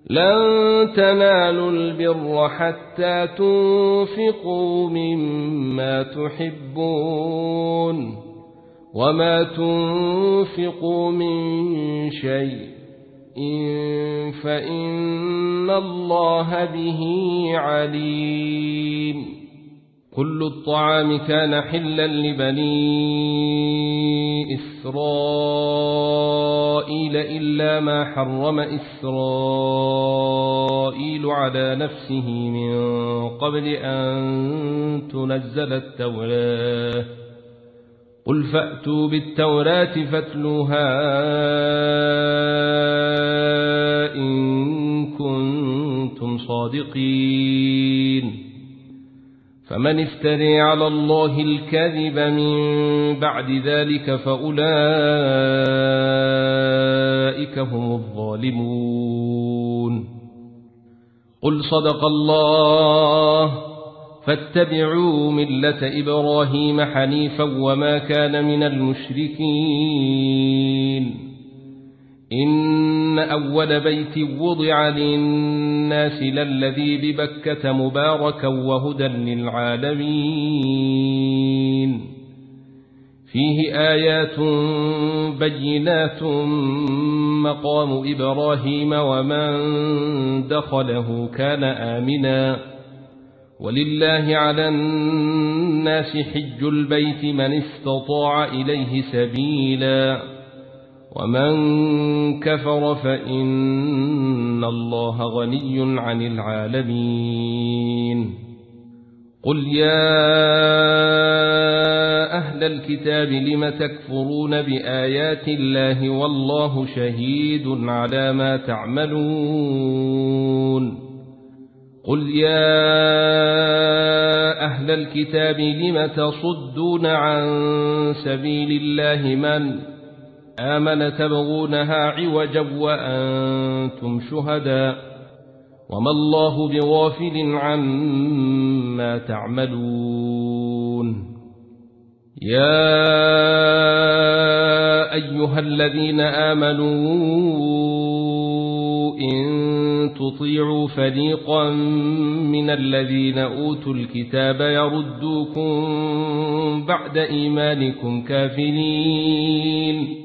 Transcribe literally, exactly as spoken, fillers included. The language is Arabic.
لن تنالوا البر حتى تنفقوا مما تحبون وما تنفقوا من شيء فإن الله به عليم. كل الطعام كان حلا لبني إسرائيل إلا ما حرم إسرائيل على نفسه من قبل أن تنزل التوراة. قل فأتوا بالتوراة فاتلوها إن كنتم صادقين. فمن افتري على الله الكذب من بعد ذلك فأولئك هم الظالمون. قل صدق الله فاتبعوا ملة إبراهيم حنيفا وما كان من المشركين. إن أول بيت وضع للناس للذي ببكة مباركا وهدى للعالمين. فيه آيات بينات مقام إبراهيم ومن دخله كان آمنا. ولله على الناس حج البيت من استطاع إليه سبيلا ومن كفر فإن الله غني عن العالمين. قل يا أهل الكتاب لم تكفرون بآيات الله والله شهيد على ما تعملون. قل يا أهل الكتاب لم تصدون عن سبيل الله من آمن تبغونها عوجا وأنتم شهداء وما الله بغافل عما تعملون. يا أيها الذين آمنوا إن تطيعوا فريقا من الذين أوتوا الكتاب يردوكم بعد إيمانكم كافرين